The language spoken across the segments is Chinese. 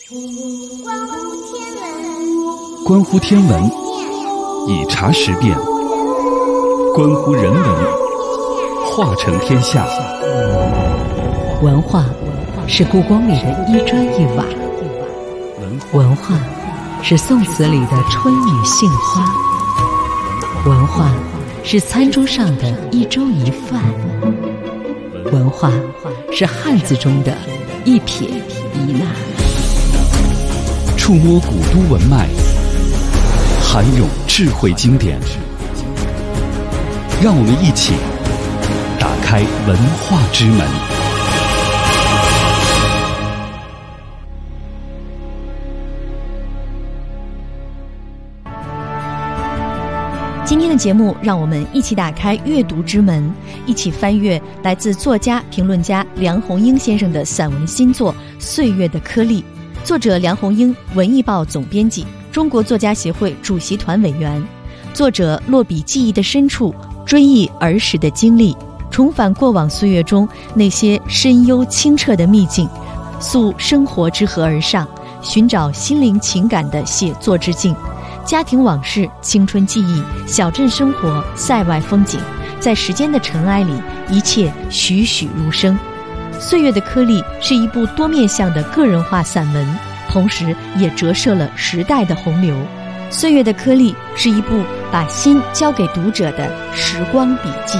关乎天文，以茶识变；关乎人文，化成天下。 文化是故宫里的一砖一瓦，文化是宋词里的春雨杏花，文化是餐桌上的一粥一饭，文化是汉字中的一撇一捺。 触摸古都文脉，涵咏智慧经典，让我们一起打开文化之门。 今天的节目，让我们一起打开阅读之门，一起翻阅来自作家、评论家梁鸿英先生的散文新作《岁月的颗粒》。作者梁鸿英，文艺报总编辑，中国作家协会主席团委员。作者落笔记忆的深处，追忆儿时的经历，重返过往岁月中那些深幽清澈的秘境，溯生活之河而上，寻找心灵情感的写作之境。家庭往事、青春记忆、小镇生活、塞外风景，在时间的尘埃里，一切栩栩如生。岁月的颗粒是一部多面向的个人化散文，同时也折射了时代的洪流。岁月的颗粒是一部把心交给读者的时光笔记。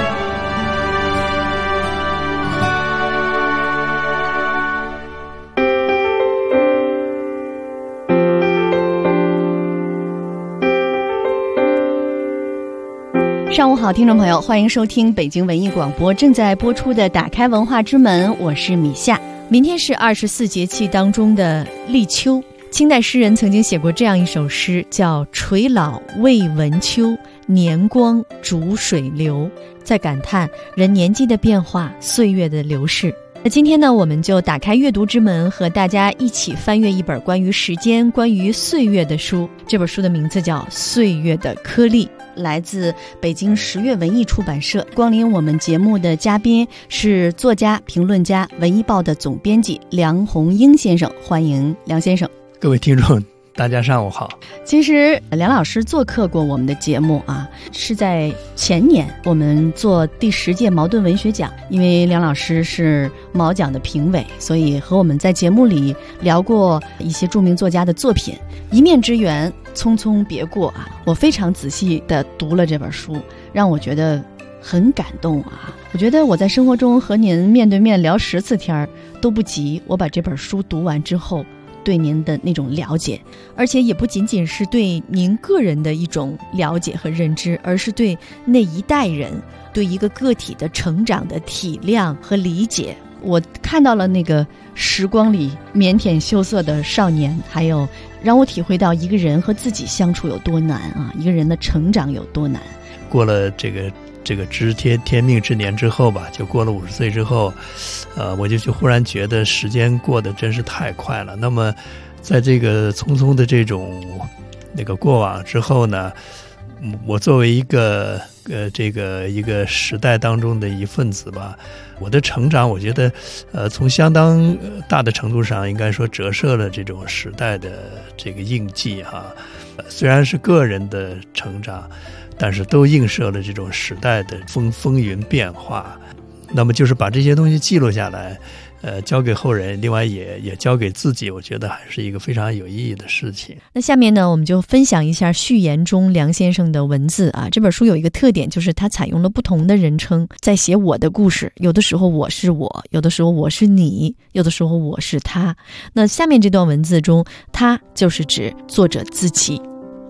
上午好，听众朋友，欢迎收听北京文艺广播正在播出的打开文化之门，我是米夏。明天是24节气当中的立秋。清代诗人曾经写过这样一首诗，叫垂老未闻秋，年光逐水流，在感叹人年纪的变化，岁月的流逝。那今天呢，我们就打开阅读之门，和大家一起翻阅一本关于时间、关于岁月的书。这本书的名字叫《岁月的颗粒》，来自北京十月文艺出版社。光临我们节目的嘉宾是作家、评论家、文艺报的总编辑梁鸿英先生，欢迎梁先生。 各位听众大家上午好。 其实梁老师做客过我们的节目啊，是在前年我们做第10届茅盾文学奖，因为梁老师是茅奖的评委，所以和我们在节目里聊过一些著名作家的作品。一面之缘，匆匆别过啊！我非常仔细地读了这本书，让我觉得很感动啊！我觉得我在生活中和您面对面聊10次天都不及我把这本书读完之后对您的那种了解，而且也不仅仅是对您个人的一种了解和认知，而是对那一代人，对一个个体的成长的体谅和理解。我看到了那个时光里腼腆羞涩的少年，还有让我体会到一个人和自己相处有多难啊，一个人的成长有多难。 过了这个知天命之年之后吧，就过了50岁之后，我就忽然觉得时间过得真是太快了。那么在这个匆匆的这种那个过往之后呢，我作为一个一个时代当中的一份子吧，我的成长我觉得从相当大的程度上应该说折射了这种时代的这个印记哈。虽然是个人的成长，但是都映射了这种时代的风云变化。那么就是把这些东西记录下来，交给后人，另外也交给自己，我觉得还是一个非常有意义的事情。 那下面呢，我们就分享一下序言中梁先生的文字啊。这本书有一个特点，就是他采用了不同的人称，在写我的故事。有的时候我是我，有的时候我是你，有的时候我是他。那下面这段文字中，他就是指作者自己。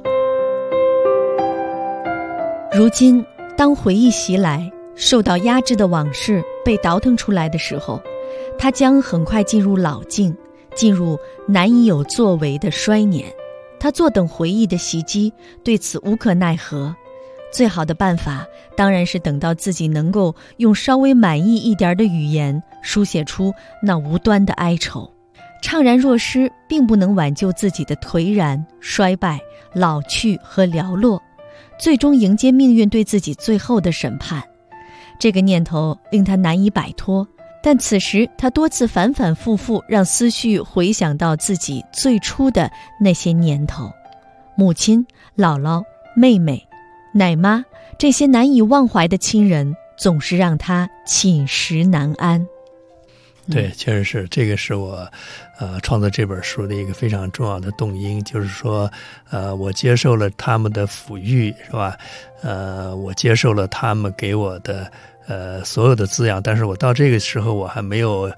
如今，当回忆袭来，受到压制的往事被倒腾出来的时候，它将很快进入老境，进入难以有作为的衰年。他坐等回忆的袭击，对此无可奈何。最好的办法当然是等到自己能够用稍微满意一点的语言书写出那无端的哀愁。怅然若失并不能挽救自己的颓然、衰败、老去和寥落，最终迎接命运对自己最后的审判。这个念头令他难以摆脱， 但此时他多次反反复复让思绪回想到自己最初的那些年头，母亲、姥姥、妹妹、奶妈，这些难以忘怀的亲人总是让他寝食难安。 对，确实是，这个是我创作这本书的一个非常重要的动因，就是说我接受了他们的抚育，是吧？我接受了他们给我的所有的滋养，但是我到这个时候我还没有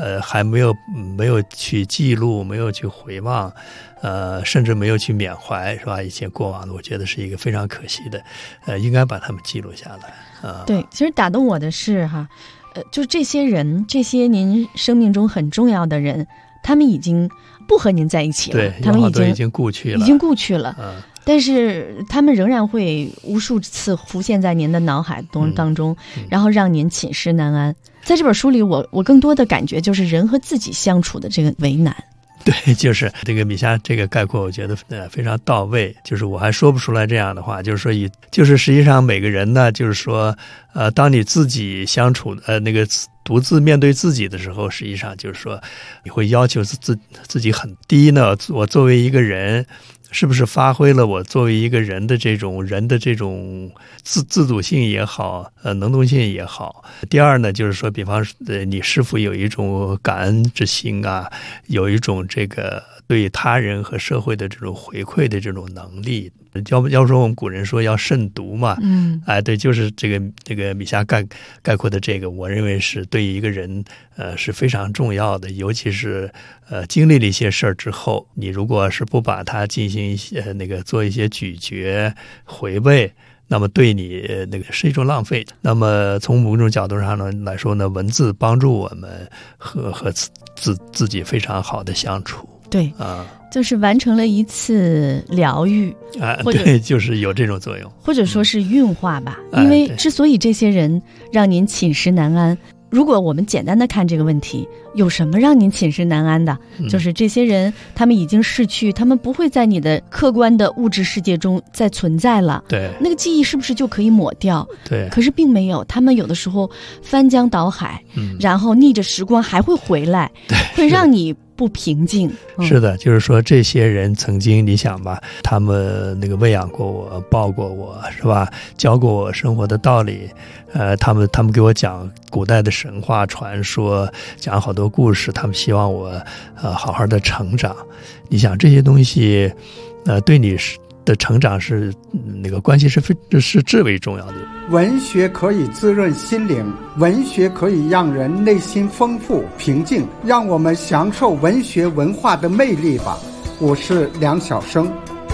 去记录，没有去回望，甚至没有去缅怀，是吧？以前过往的，我觉得是一个非常可惜的，应该把他们记录下来啊。 对，其实打动我的是就是这些人，这些您生命中很重要的人，他们已经不和您在一起了， 对， 他们已经故去了， 但是他们仍然会无数次浮现在您的脑海当中，然后让您寝食难安。在这本书里，我更多的感觉就是人和自己相处的这个为难。 对，就是这个米夏这个概括，我觉得非常到位。就是我还说不出来这样的话，就是说就是实际上每个人呢，就是说当你自己相处那个独自面对自己的时候，实际上就是说你会要求自己很低呢。我作为一个人，是不是发挥了我作为一个人的这种自主性也好，能动性也好。第二呢，就是说，比方你是否有一种感恩之心啊，有一种这个对他人和社会的这种回馈的这种能力。要说我们古人说要慎独嘛，对，就是这个米夏概括的这个，我认为是对一个人是非常重要的，尤其是经历了一些事儿之后，你如果是不把它进行一些做一些咀嚼回味，那么对你是一种浪费。那么从某种角度上呢来说呢，文字帮助我们和自己非常好的相处。 对就是完成了一次疗愈对，就是有这种作用， 或者说是运化吧。因为之所以这些人让您寝食难安，如果我们简单的看这个问题，有什么让您寝食难安的？就是这些人他们已经逝去，他们不会在你的客观的物质世界中再存在了。 对， 那个记忆是不是就可以抹掉？ 对， 可是并没有，他们有的时候翻江倒海，然后逆着时光还会回来，会让你不平静。 是的，就是说这些人曾经，你想吧，他们喂养过我，抱过我，是吧？教过我生活的道理，他们给我讲古代的神话传说，讲好多故事，他们希望我好好的成长。你想这些东西，对你的成长是关系是至为重要的。 文学可以滋润心灵，文学可以让人内心丰富平静，让我们享受文学文化的魅力吧。我是梁晓声。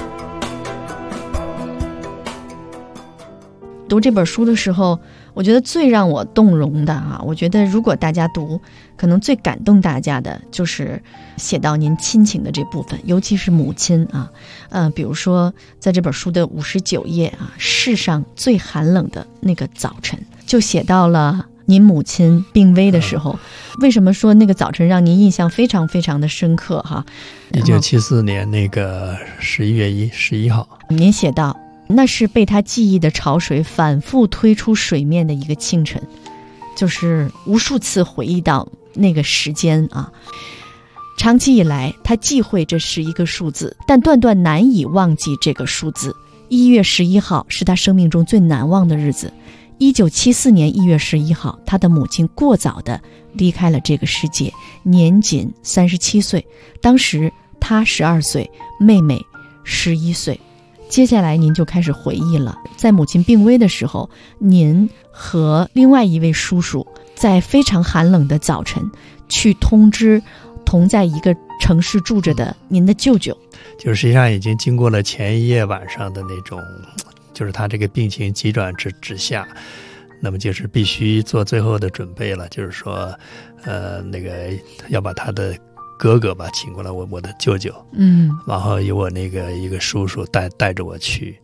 读这本书的时候，我觉得最让我动容的我觉得如果大家读，可能最感动大家的就是写到您亲情的这部分，尤其是母亲比如说在这本书的59页世上最寒冷的那个早晨，就写到了您母亲病危的时候。为什么说那个早晨让您印象非常非常的深刻 1974年11月11号， 您写道，那是被他记忆的潮水反复推出水面的一个清晨，就是无数次回忆到那个时间长期以来他忌讳这是一个数字，但断断难以忘记这个数字。1月11号是他生命中最难忘的日子。1974年1月11号，他的母亲过早地离开了这个世界，年仅37岁。当时他12岁，妹妹11岁。接下来您就开始回忆了，在母亲病危的时候，您和另外一位叔叔在非常寒冷的早晨去通知同在一个城市住着的您的舅舅。 就是实际上已经经过了前一夜晚上的那种，就是他这个病情急转直下，那么就是必须做最后的准备了，就是说要把他的哥哥吧请过来，我的舅舅，然后有我一个叔叔带着我去，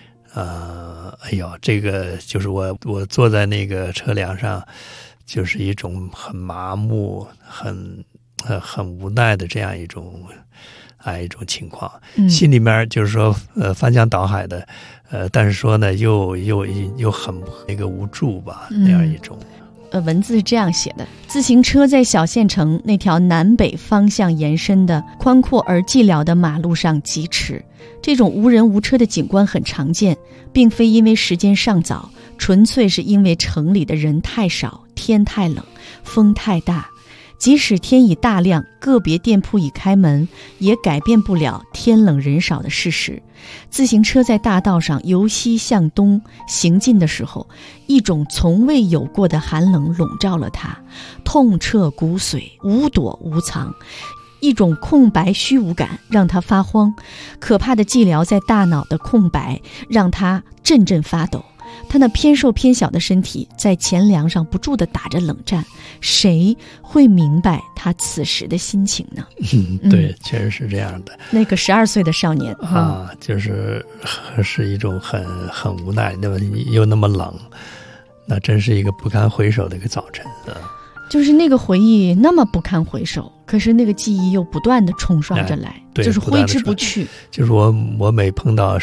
这个就是我坐在那个车梁上，就是一种很麻木、很无奈的这样一种情况，心里面就是说翻江倒海的，但是说呢又很无助吧，那样一种。 文字是这样写的：自行车在小县城那条南北方向延伸的宽阔而寂寥的马路上疾驰，这种无人无车的景观很常见，并非因为时间尚早，纯粹是因为城里的人太少，天太冷，风太大。即使天已大亮，个别店铺已开门，也改变不了天冷人少的事实。自行车在大道上由西向东行进的时候，一种从未有过的寒冷笼罩了它，痛彻骨髓，无躲无藏。一种空白虚无感让他发慌，可怕的寂寥在大脑的空白让他阵阵发抖。他那偏瘦偏小的身体在前梁上不住地打着冷战，谁会明白他此时的心情呢？ 对，确实是这样的。 那个12岁的少年啊，就是一种很无奈，那么又那么冷，那真是一个不堪回首的一个早晨啊。 就是那个回忆那么不堪回首，可是那个记忆又不断的冲刷着来，就是挥之不去。 就是我每碰到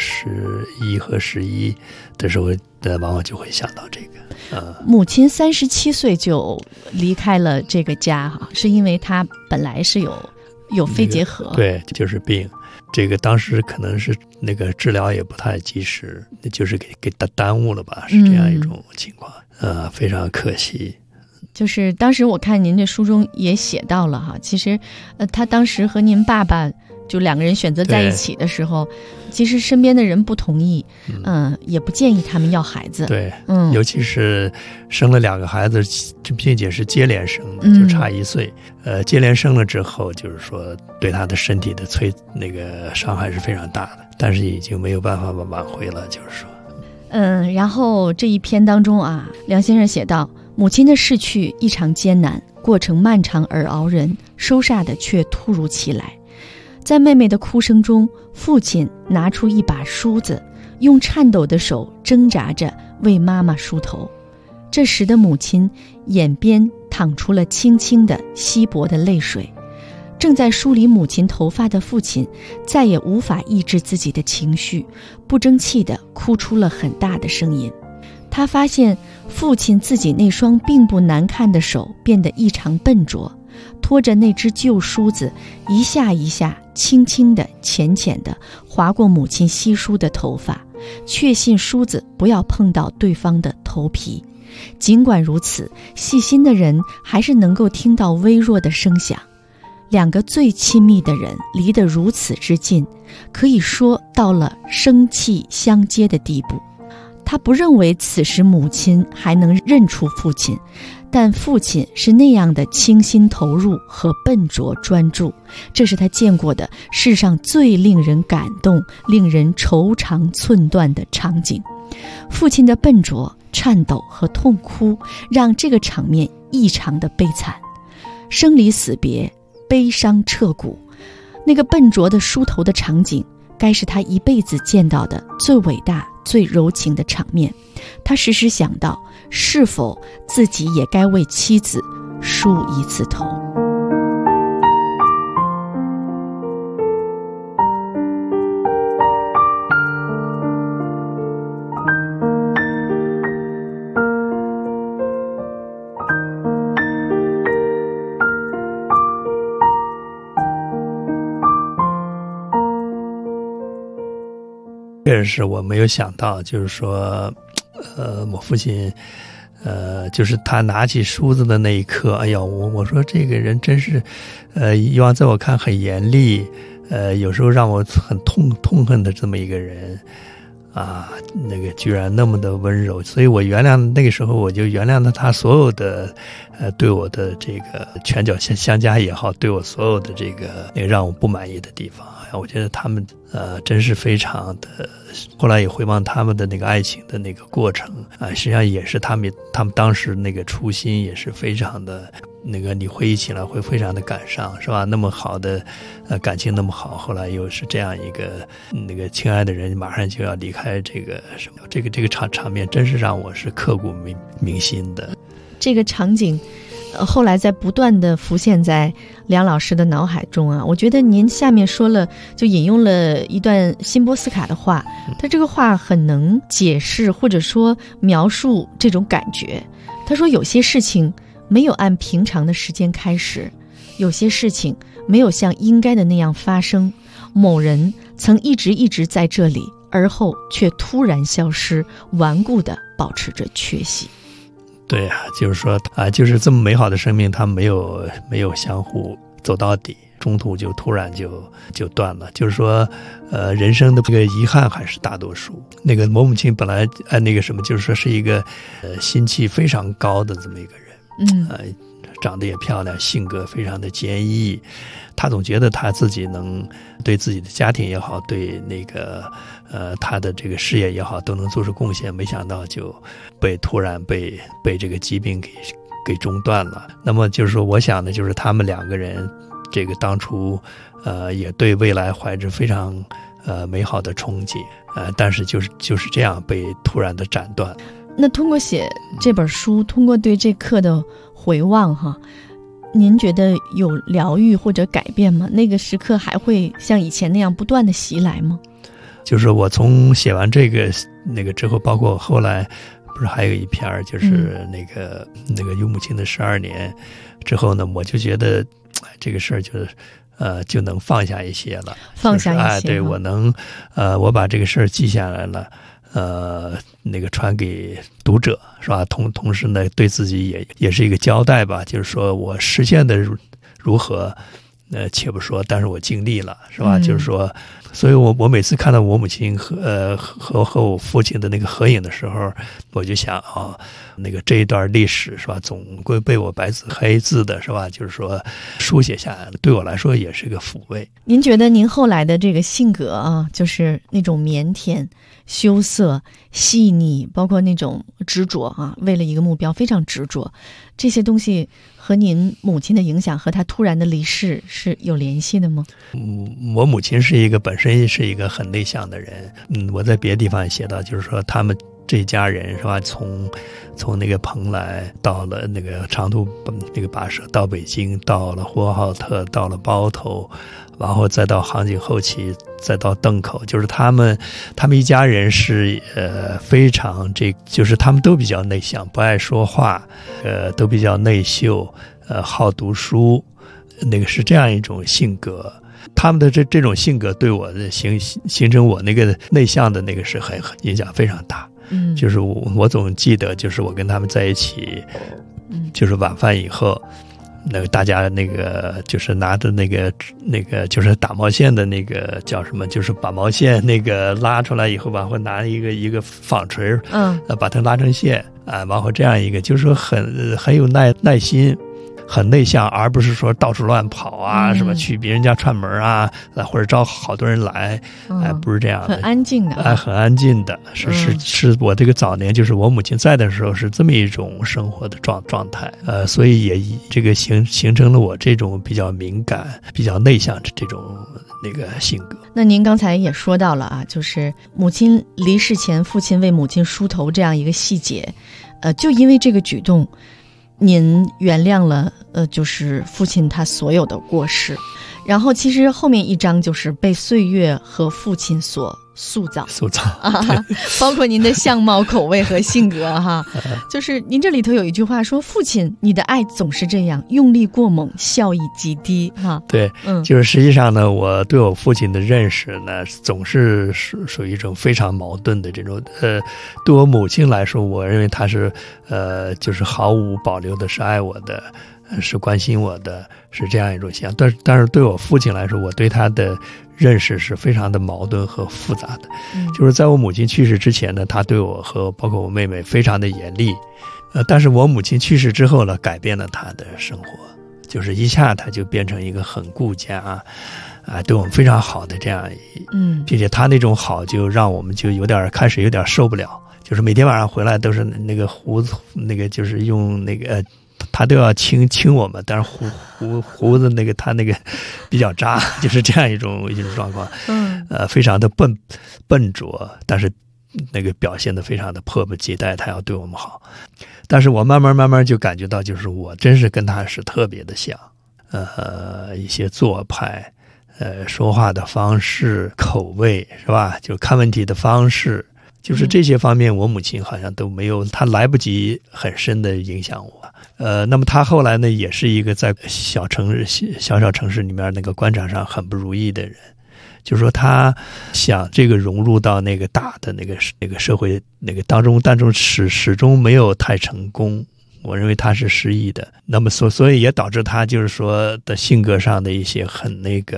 11和11的时候，往往就会想到这个。 母亲37岁就离开了这个家哈，是因为她本来是有肺结核， 对，就是病。这个当时可能是那个治疗也不太及时，就是给耽误了吧，是这样一种情况。非常可惜。 就是当时我看您这书中也写到了哈，其实他当时和您爸爸就2个人选择在一起的时候，其实身边的人不同意，也不建议他们要孩子。 对，尤其是生了2个孩子，并且是接连生的，就差1岁。接连生了之后，就是说对他的身体的那个伤害是非常大的，但是已经没有办法挽回了，就是说。 然后这一篇当中啊，梁先生写道，母亲的逝去异常艰难，过程漫长而熬人，收煞的却突如其来。在妹妹的哭声中，父亲拿出一把梳子，用颤抖的手挣扎着为妈妈梳头。这时的母亲眼边淌出了轻轻的稀薄的泪水。正在梳理母亲头发的父亲再也无法抑制自己的情绪，不争气地哭出了很大的声音。他发现父亲自己那双并不难看的手变得异常笨拙，拖着那只旧梳子一下一下轻轻地浅浅地划过母亲稀疏的头发，确信梳子不要碰到对方的头皮。尽管如此，细心的人还是能够听到微弱的声响。2个最亲密的人离得如此之近，可以说到了生气相接的地步。他不认为此时母亲还能认出父亲，但父亲是那样的倾心投入和笨拙专注，这是他见过的世上最令人感动、令人愁肠寸断的场景。父亲的笨拙、颤抖和痛哭让这个场面异常的悲惨，生离死别，悲伤彻骨。那个笨拙的梳头的场景该是他一辈子见到的最伟大最柔情的场面。他时时想到，是否自己也该为妻子梳一次头。 这是我没有想到，就是说我父亲就是他拿起梳子的那一刻，哎呀，我说这个人真是以往在我看很严厉，有时候让我很痛恨的这么一个人啊，那个居然那么的温柔，所以我原谅，那个时候我就原谅了他所有的对我的这个拳脚相加也好，对我所有的这个那个让我不满意的地方。我觉得他们真是非常的，后来也回望他们的那个爱情的那个过程啊，实际上也是他们当时那个初心也是非常的那个，你回忆起来会非常的感伤，是吧？那么好的感情那么好，后来又是这样一个那个亲爱的人马上就要离开这个什么，这个场面真是让我是刻骨铭心的。 这个场景后来在不断的浮现在梁老师的脑海中啊。我觉得您下面说了，就引用了一段辛波斯卡的话，他这个话很能解释或者说描述这种感觉。 他说有些事情没有按平常的时间开始，有些事情没有像应该的那样发生，某人曾一直在这里，而后却突然消失，顽固地保持着缺席。 对啊，就是说就是这么美好的生命，他没有相互走到底，中途就突然就断了。就是说人生的这个遗憾还是大多数。那个我母亲本来那个什么，就是说是一个心气非常高的这么一个人，长得也漂亮，性格非常的坚毅。他总觉得他自己能对自己的家庭也好，对那个他的这个事业也好，都能做出贡献，没想到就突然被这个疾病给中断了。那么就是说，我想呢，就是他们两个人这个当初也对未来怀着非常美好的憧憬，但是就是这样被突然的斩断。 那通过写这本书，通过对这刻的回望哈，您觉得有疗愈或者改变吗？那个时刻还会像以前那样不断的袭来吗？ 就是我从写完这个那个之后，包括后来不是还有一篇就是那个有母亲的12年之后呢，我就觉得这个事儿就能放下一些了， 放下一些， 对，我能我把这个事儿记下来了，那个传给读者，是吧？同时呢，对自己也是一个交代吧，就是说我实现的如何，且不说，但是我尽力了，是吧？就是说，所以我每次看到我母亲和我父亲的那个合影的时候，我就想那个这一段历史，是吧？总归被我白纸黑字的，是吧？就是说书写下来了，对我来说也是个抚慰。 您觉得您后来的这个性格啊，就是那种腼腆、羞涩、细腻，包括那种执着啊，为了一个目标非常执着，这些东西和您母亲的影响和她突然的离世是有联系的吗？ 我母亲本身是一个很内向的人。我在别的地方也写到，就是说他们这一家人，是吧？从那个蓬莱到了那个长途那个跋涉到北京，到了呼和浩特，到了包头，然后再到杭锦后旗，再到邓口，就是他们一家人是非常就是他们都比较内向，不爱说话，都比较内秀，好读书，那个是这样一种性格。他们的这种性格对我的形成我那个内向的那个是很影响非常大。就是我总记得，就是我跟他们在一起，就是晚饭以后，那个大家那个就是拿着那个就是打毛线的那个叫什么，就是把毛线那个拉出来以后吧，会拿一个纺锤，把它拉成线啊，然后这样一个就是说很有耐心。很内向，而不是说到处乱跑啊，是吧？去别人家串门啊，或者招好多人来，不是这样的， 很安静的， 很安静的，是我这个早年就是我母亲在的时候是这么一种生活的状态，所以也这个形成了我这种比较敏感、比较内向的这种那个性格。 那您刚才也说到了啊，就是母亲离世前，父亲为母亲梳头这样一个细节，就因为这个举动。您原谅了就是父亲他所有的过失，然后其实后面一章就是被岁月和父亲所塑造啊，包括您的相貌、口味和性格哈。就是您这里头有一句话说：“父亲，你的爱总是这样，用力过猛，效益极低。”哈， 对，就是实际上呢，我对我父亲的认识呢，总是属于一种非常矛盾的这种。对我母亲来说，我认为她是就是毫无保留的是爱我的。是关心我的，是这样一种形象。但是对我父亲来说，我对他的认识是非常的矛盾和复杂的。就是在我母亲去世之前呢，他对我和包括我妹妹非常的严厉。但是我母亲去世之后呢，改变了他的生活，就是一下他就变成一个很顾家对我们非常好的这样并且他那种好就让我们就开始有点受不了，就是每天晚上回来都是那个胡子那个就是用那个他都要亲我们，但是胡子那个他那个比较渣，就是这样一种状况。非常的笨拙，但是那个表现的非常的迫不及待，他要对我们好。但是我慢慢就感觉到，就是我真是跟他是特别的像，一些做派，说话的方式、口味，是吧？就看问题的方式， 就是这些方面我母亲好像都没有，她来不及很深的影响我。那么她后来呢，也是一个在小城市里面那个官场上很不如意的人，就是说他想这个融入到那个大的那个社会那个当中，但始终没有太成功。我认为他是失意的，那么所以也导致他就是说的性格上的一些很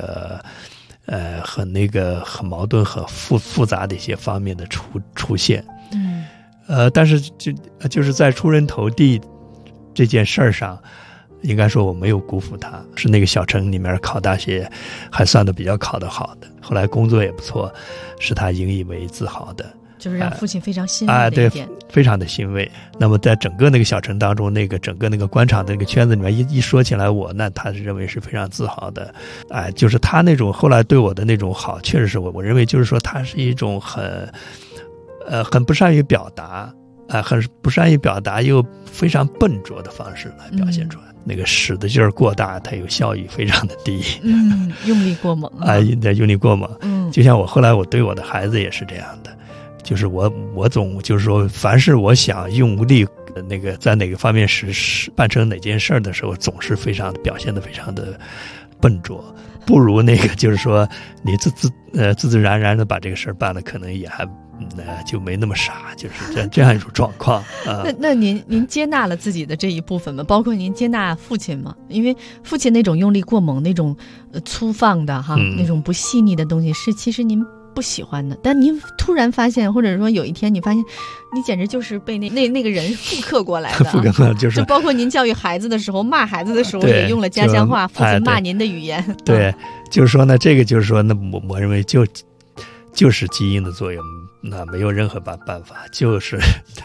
矛盾和复杂的一些方面的出现。但是就是在出人头地这件事儿上，应该说我没有辜负他，是那个小城里面考大学还算得比较考得好的，后来工作也不错，是他引以为自豪的， 就是让父亲非常欣慰的一点。 对，非常的欣慰。那么在整个那个小城当中，整个那个官场的那个圈子里面一说起来那他认为是非常自豪的。就是他那种后来对我的那种好，确实是我认为就是说他是一种很不善于表达，很不善于表达又非常笨拙的方式来表现出来。那个使的劲儿过大，它有效率非常的低。 用力过猛用力过猛。就像我后来我对我的孩子也是这样的，就是我总就是说，凡是我想用力那个在哪个方面办成哪件事的时候，总是表现得非常的笨拙，不如那个就是说你自自然然的把这个事儿办了，可能也还就没那么傻，就是这样一种状况。 那您接纳了自己的这一部分吗？包括您接纳父亲吗？因为父亲那种用力过猛、那种粗放的那种不细腻的东西，是其实您不喜欢的。但您突然发现，或者说有一天你发现，你简直就是被那个人复刻过来的。 复刻过来就包括您教育孩子的时候，骂孩子的时候也用了家乡话，父亲骂您的语言。 对，就是说呢，这个就是说，那我认为就是基因的作用。那没有任何办法，就是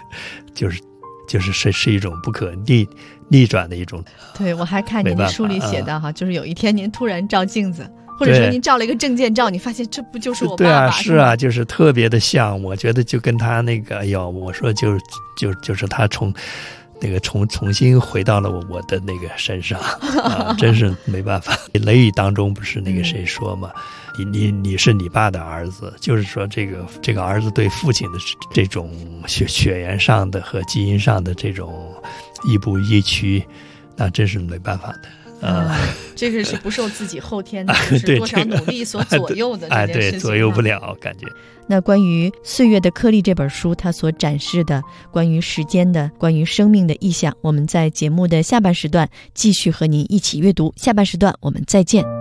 一种不可逆转的一种。 对，我还看您的书里写的就是有一天您突然照镜子，或者说您照了一个证件照，你发现这不就是我爸爸？ 对是啊，就是特别的像。我觉得就跟他那个，我说就是他重新回到了我的那个身上真是没办法。雷雨当中不是那个谁说嘛？你是你爸的儿子，就是说这个儿子对父亲的这种血缘上的和基因上的这种亦步亦趋，那真是没办法的。 这个是不受自己后天的是多少努力所左右的这件事情。 对，左右不了，感觉。 那关于《岁月的颗粒》这本书，它所展示的关于时间的、关于生命的意象，我们在节目的下半时段继续和您一起阅读。下半时段我们再见。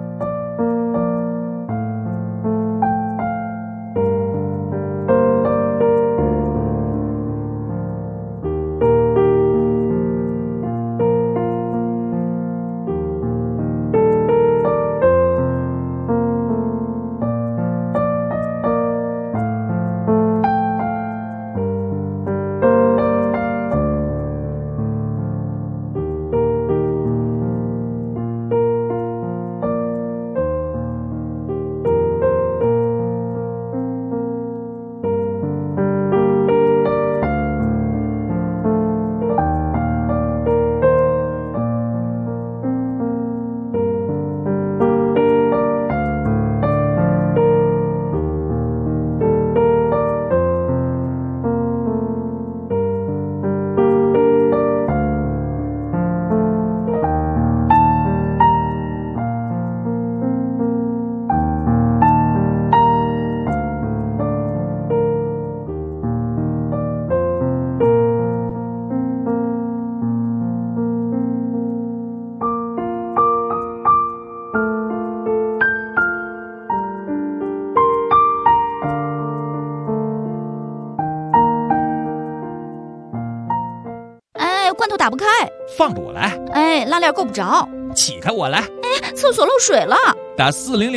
罐头打不开， 放着我来。 拉链够不着， 起开我来。 厕所漏水了， 打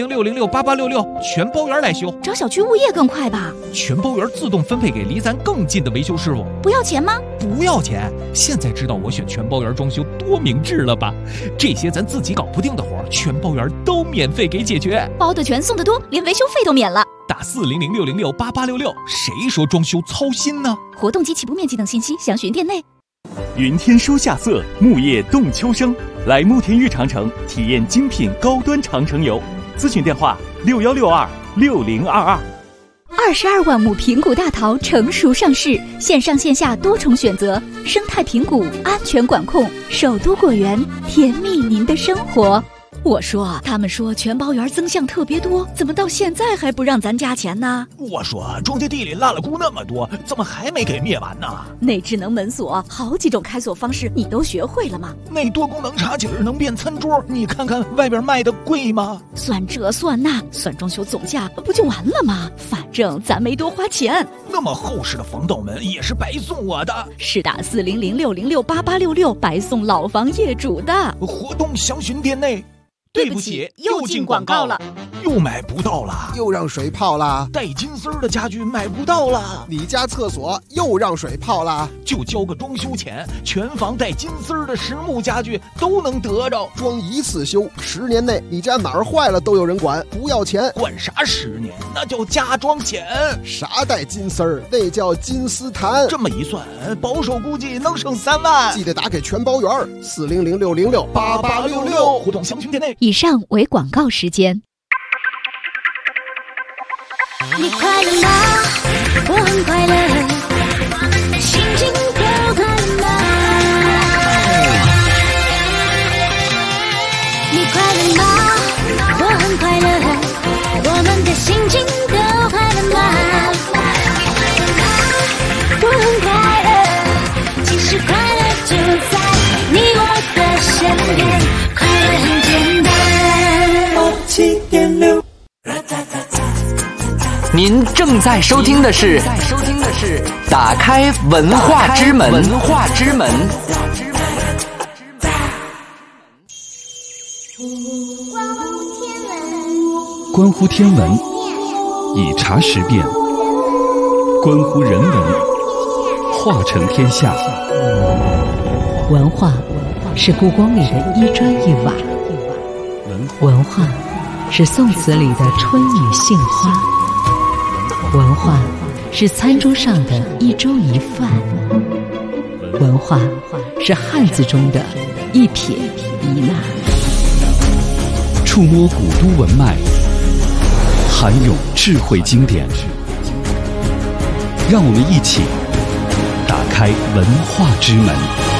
4006068866，全包圆来修。 找小区物业更快吧？ 全包圆自动分配给离咱更近的维修师傅。 不要钱吗？ 不要钱。现在知道我选全包圆装修多明智了吧？这些咱自己搞不定的活，全包圆都免费给解决， 包的全，送的多，连维修费都免了。 打4006068866，谁说装修操心呢？ 活动及起步面积等信息详询店内。 云天书夏色，木叶动秋声。来慕田峪长城体验精品高端长城游，咨询电话61626022。 22万亩平谷大桃成熟上市，线上线下多重选择，生态平谷，安全管控，首都果园，甜蜜您的生活。 我说，他们说全包园增项特别多，怎么到现在还不让咱加钱呢？ 我说，种地地里拉了菇那么多，怎么还没给灭完呢？ 那智能门锁好几种开锁方式，你都学会了吗？ 那多功能茶几能变餐桌，你看看外边卖的贵吗？ 算这算那，算装修总价不就完了吗？反正咱没多花钱。 那么厚实的防盗门也是白送我的。 是打4006068866白送老房业主的。 活动详询店内。 对不起，又进广告了， 又买不到了， 又让水泡了， 带金丝的家具买不到了， 你家厕所又让水泡了， 就交个装修钱，全房带金丝的实木家具都能得着， 装一次修，10年内你家哪儿坏了都有人管，不要钱。 管啥10年？那叫加装险。 啥带金丝儿？那叫金丝檀。 这么一算，保守估计能省3万。 记得打给全包园，400-606-8866， 活动详询店内。 以上为广告时间。 你快乐吗？我很快乐，心情都快乐吗？你快乐吗？我很快乐，我们的心情都快乐吗？我很快乐，其实快乐就在你我的身边，快乐很简单。7.6。 您正在收听的是打开文化之门。 关乎天文，以茶识变；关乎人文，化成天下。 文化是故宫里的一砖一瓦，文化是宋词里的春雨杏花，文化是餐桌上的一粥一饭，文化是汉字中的一撇一捺。 触摸古都文脉，涵涌智慧经典，让我们一起打开文化之门。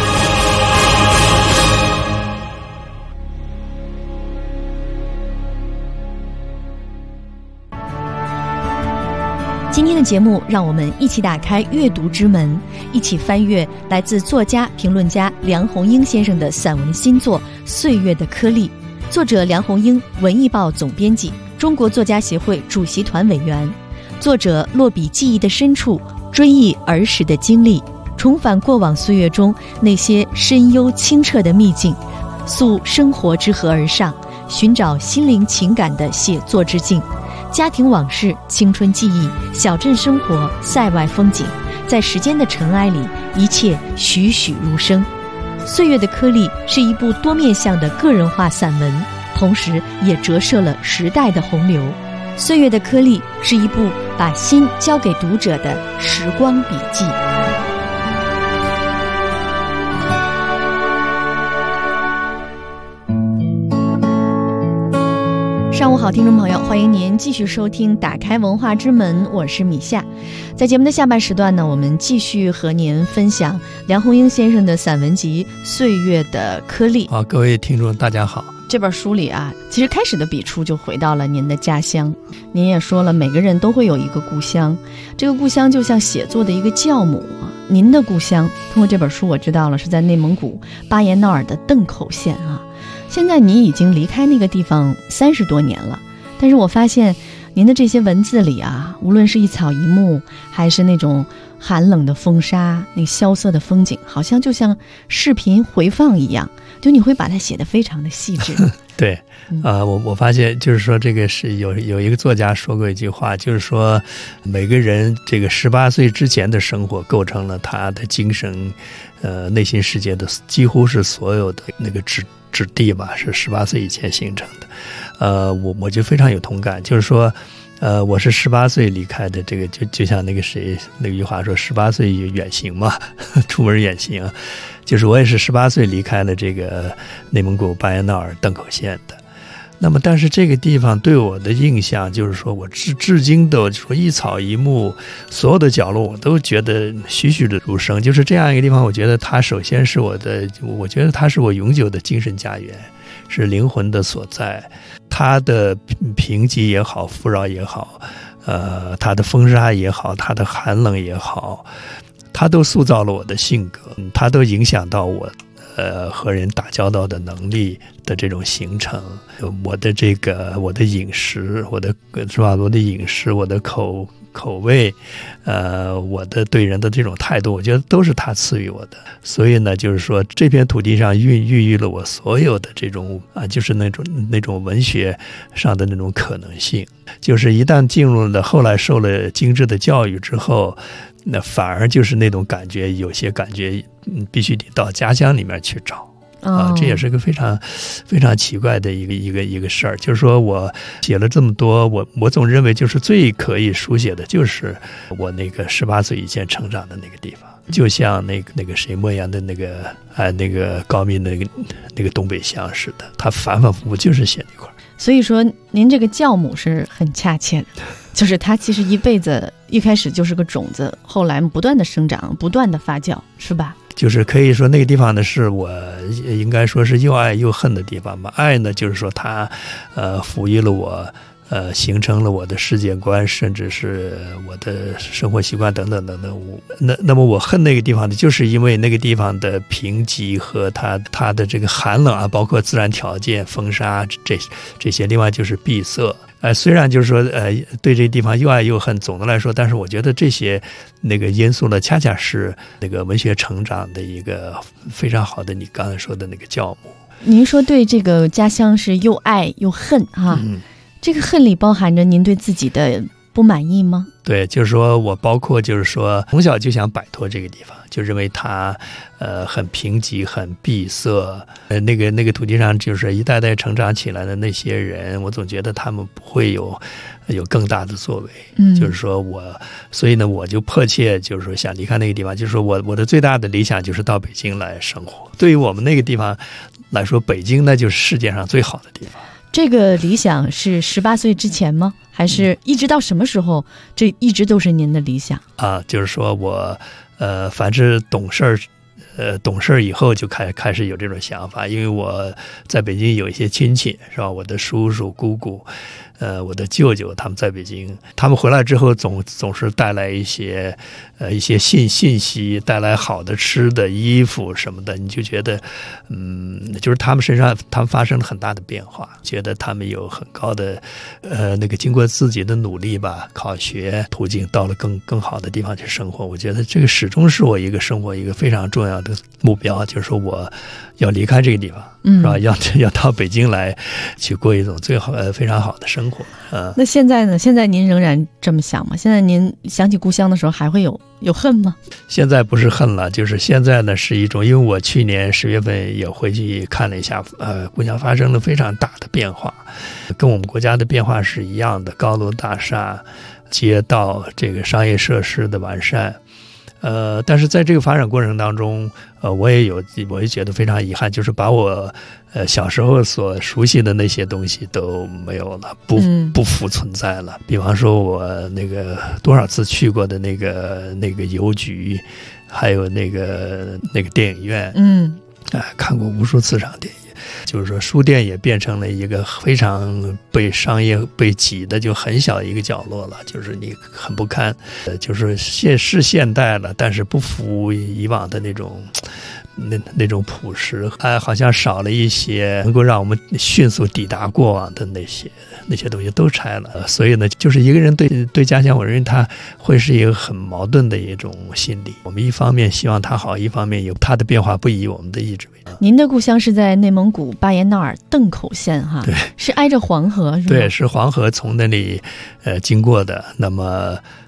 今天的节目，让我们一起打开阅读之门，一起翻阅来自作家、评论家梁鸿英先生的散文新作《岁月的颗粒》。作者梁鸿英，文艺报总编辑，中国作家协会主席团委员。作者落笔记忆的深处，追忆儿时的经历，重返过往岁月中那些深幽清澈的秘境，溯生活之河而上，寻找心灵情感的写作之境。家庭往事、青春记忆、小镇生活、塞外风景，在时间的尘埃里，一切栩栩如生。岁月的颗粒是一部多面向的个人化散文，同时也折射了时代的洪流。岁月的颗粒是一部把心交给读者的时光笔记。上午好，听众朋友，欢迎您继续收听打开文化之门，我是米夏。在节目的下半时段呢，我们继续和您分享梁鸿英先生的散文集《岁月的颗粒》。 好，各位听众大家好。 这本书里啊，其实开始的笔触就回到了您的家乡。您也说了，每个人都会有一个故乡，这个故乡就像写作的一个教母啊。您的故乡通过这本书我知道了，是在内蒙古巴彦淖尔的邓口县啊。现在你已经离开那个地方30多年了，但是我发现您的这些文字里啊，无论是一草一木，还是那种寒冷的风沙，那萧瑟的风景，好像就像视频回放一样，就你会把它写得非常的细致。 对，我发现就是说，这个是有一个作家说过一句话，就是说每个人这个18岁之前的生活构成了他的精神内心世界的几乎是所有的那个质地吧，是18岁以前形成的。我就非常有同感，就是说我是18岁离开的，这个就像那个句话说18岁远行嘛，出门远行啊，就是我也是18岁离开了这个内蒙古巴彦淖尔邓口县的。 那么，但是这个地方对我的印象就是说，我至今都说一草一木，所有的角落我都觉得栩栩的如生。就是这样一个地方，我觉得它首先是我觉得它是我永久的精神家园，是灵魂的所在。它的贫瘠也好，富饶也好，它的风沙也好，它的寒冷也好，它都塑造了我的性格，它都影响到我和人打交道的能力的这种形成，我的饮食，我的饮食，我的口味，我的对人的这种态度，我觉得都是他赐予我的。所以呢，就是说这片土地上孕育了我所有的这种就是那种文学上的那种可能性。就是一旦进入了后来受了精致的教育之后，那反而就是那种感觉，有些感觉必须得到家乡里面去找。这也是个非常非常奇怪的一个事儿。就是说我写了这么多，我总认为就是最可以书写的就是我那个18岁以前成长的那个地方，就像那个谁莫言的那个高密那个东北乡似的，他反反复复就是写那块。 所以说您这个教母是很恰切的，就是他其实一辈子一开始就是个种子，后来不断的生长，不断的发酵，是吧？ 就是可以说那个地方呢，是我应该说是又爱又恨的地方吧。爱呢，就是说它抚育了我，形成了我的世界观，甚至是我的生活习惯等等等等。那么我恨那个地方呢，就是因为那个地方的贫瘠和它的这个寒冷包括自然条件、风沙这些，另外就是闭塞。虽然就是说对这个地方又爱又恨，总的来说，但是我觉得这些那个因素呢，恰恰是那个文学成长的一个非常好的你刚才说的那个教母。 您说对这个家乡是又爱又恨哈，这个恨里包含着您对自己的不满意吗？ 对，就是说我包括就是说从小就想摆脱这个地方，就认为它很贫瘠很闭塞，那个土地上就是一代代成长起来的那些人，我总觉得他们不会有更大的作为。就是说所以呢我就迫切就是说想离开那个地方，就是说我的最大的理想就是到北京来生活。对于我们那个地方来说，北京呢就是世界上最好的地方。 这个理想是18岁之前吗？还是一直到什么时候这一直都是您的理想？ 就是说我凡是懂事儿以后就开始有这种想法。因为我在北京有一些亲戚，是吧？我的叔叔姑姑，我的舅舅他们在北京，他们回来之后总是带来一些信息，带来好的吃的衣服什么的，你就觉得就是他们身上他们发生了很大的变化，觉得他们有很高的那个经过自己的努力吧，考学途径到了更好的地方去生活。我觉得这个始终是我一个生活一个非常重要的目标，就是说我要离开这个地方，是吧？要到北京来去过一种非常好的生活。 那现在呢？现在您仍然这么想吗？现在您想起故乡的时候还会有恨吗？ 现在不是恨了，就是现在呢是一种，因为我去年10月份也回去看了一下，故乡发生了非常大的变化，跟我们国家的变化是一样的，高楼大厦、街道、这个商业设施的完善。但是在这个发展过程当中，我也觉得非常遗憾，就是把我小时候所熟悉的那些东西都没有了，不复存在了。比方说我那个多少次去过的那个邮局，还有那个电影院，看过无数次场电影。就是说书店也变成了一个非常被商业被挤的就很小的一个角落了，就是你很不堪，就是现代了，但是不符以往的那种朴实，好像少了一些能够让我们迅速抵达过往的那些东西都拆了。所以呢，就是一个人对家乡，我认为他会是一个很矛盾的一种心理。我们一方面希望他好，一方面有他的变化不以我们的意志为重。 您的故乡是在内蒙古巴彦淖尔邓口县哈， 对， 是挨着黄河是吗？ 对，是黄河从那里经过的。那么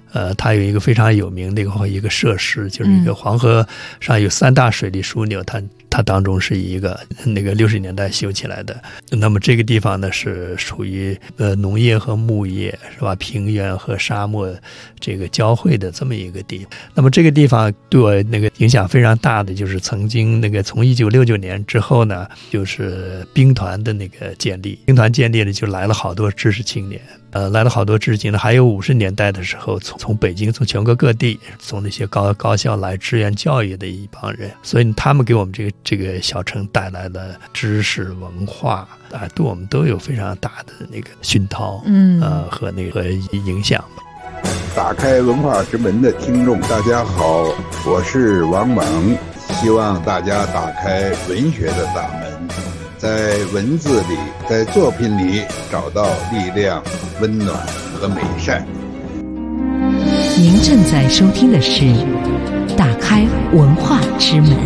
它有一个非常有名的一个设施，就是一个黄河上有3大水利枢纽，它当中是一个那个60年代修起来的。那么这个地方呢是属于农业和牧业是吧，平原和沙漠这个交汇的这么一个地。那么这个地方对我那个影响非常大的，就是曾经那个从1969年之后呢，就是兵团的那个建立，兵团建立了就来了好多知识青年。来了好多知识青年，还有50年代的时候，从北京，从全国各地，从那些高校来支援教育的一帮人，所以他们给我们这个小城带来了知识文化对我们都有非常大的那个熏陶，和那个影响吧。 打开文化之门的听众，大家好，我是王猛，希望大家打开文学的大门，在文字里，在作品里找到力量、温暖和美善。 您正在收听的是《打开文化之门》。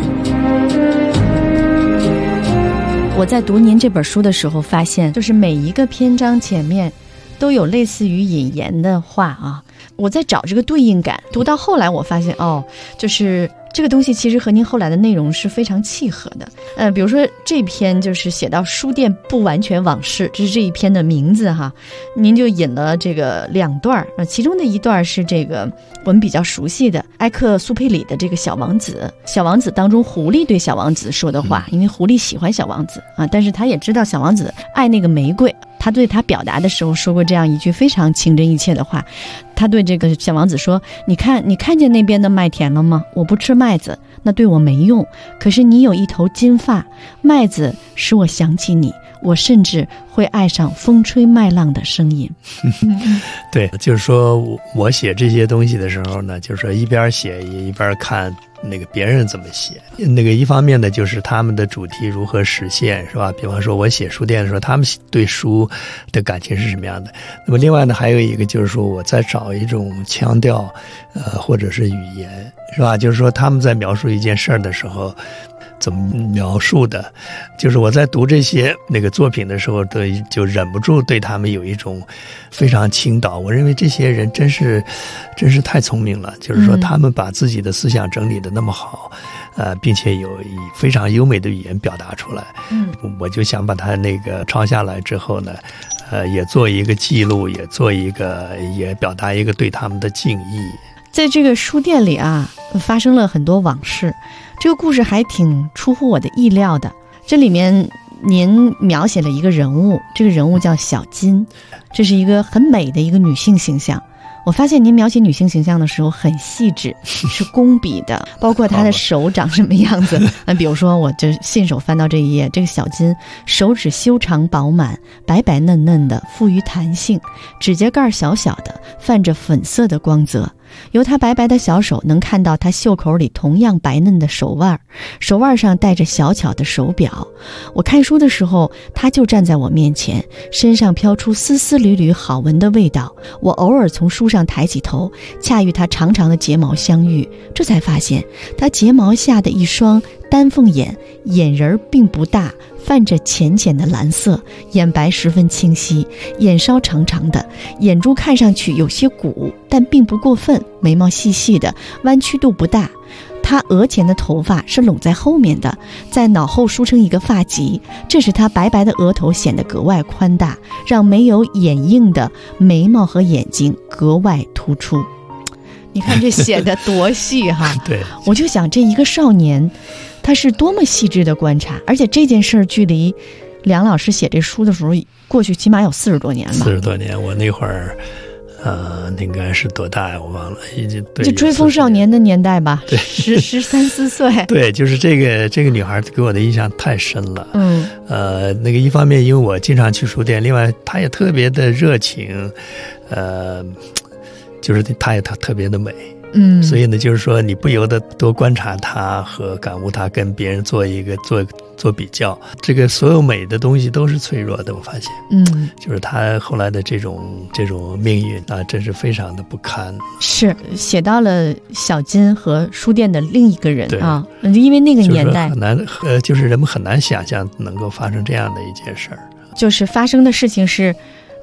我在读您这本书的时候发现，就是每一个篇章前面都有类似于引言的话啊，我在找这个对应感。读到后来我发现就是这个东西其实和您后来的内容是非常契合的。比如说这篇就是写到书店不完全往事，这是这一篇的名字哈。您就引了这个2段，其中的一段是这个我们比较熟悉的埃克苏佩里的这个小王子。小王子当中狐狸对小王子说的话，因为狐狸喜欢小王子啊，但是他也知道小王子爱那个玫瑰。他对他表达的时候说过这样一句非常情真意切的话，他对这个小王子说，你看见那边的麦田了吗？我不吃麦子，那对我没用，可是你有一头金发，麦子使我想起你，我甚至会爱上风吹麦浪的声音。 对，就是说我写这些东西的时候呢，就是说一边写一边看那个别人怎么写。那个一方面呢，就是他们的主题如何实现，是吧？比方说我写书店的时候，他们对书的感情是什么样的。那么另外呢，还有一个就是说我在找一种腔调，或者是语言，是吧？就是说他们在描述一件事儿的时候怎么描述的，就是我在读这些那个作品的时候，就忍不住对他们有一种非常倾倒。我认为这些人真是太聪明了，就是说他们把自己的思想整理得那么好，并且以非常优美的语言表达出来。我就想把它那个抄下来之后呢，也做一个记录，也表达一个对他们的敬意。 在这个书店里啊，发生了很多往事，这个故事还挺出乎我的意料的。这里面您描写了一个人物，这个人物叫小金，这是一个很美的一个女性形象。我发现您描写女性形象的时候很细致，是工笔的，包括她的手长什么样子。比如说我就信手翻到这一页，这个小金手指修长饱满，白白嫩嫩的，富于弹性，指甲盖小小的，泛着粉色的光泽。由她白白的小手能看到她袖口里同样白嫩的手腕，手腕上戴着小巧的手表。我看书的时候，她就站在我面前，身上飘出丝丝缕缕好闻的味道。我偶尔从书上抬起头，恰与她长长的睫毛相遇，这才发现她睫毛下的一双丹凤眼，眼仁并不大，泛着浅浅的蓝色，眼白十分清晰，眼梢长长的，眼珠看上去有些鼓，但并不过分，眉毛细细的，弯曲度不大。她额前的头发是拢在后面的，在脑后梳成一个发髻，这使她白白的额头显得格外宽大，让没有眼影的眉毛和眼睛格外突出。你看这写的多细哈！ 对， 我就想这一个少年，他是多么细致的观察，而且这件事距离梁老师写这书的时候，过去起码有40多年吧。 40多年，我那会儿，应该是多大呀？我忘了，已经对， 就追风少年的年代吧， 对 13、14岁。 对，就是这个女孩给我的印象太深了。那个一方面因为我经常去书店，另外她也特别的热情，就是她也特别的美。所以呢，就是说你不由得多观察她和感悟她，跟别人做比较。这个所有美的东西都是脆弱的，我发现。就是她后来的这种命运啊，真是非常的不堪。 是写到了小金和书店的另一个人啊，因为那个年代很难，就是人们很难想象能够发生这样的一件事儿。 就是发生的事情是，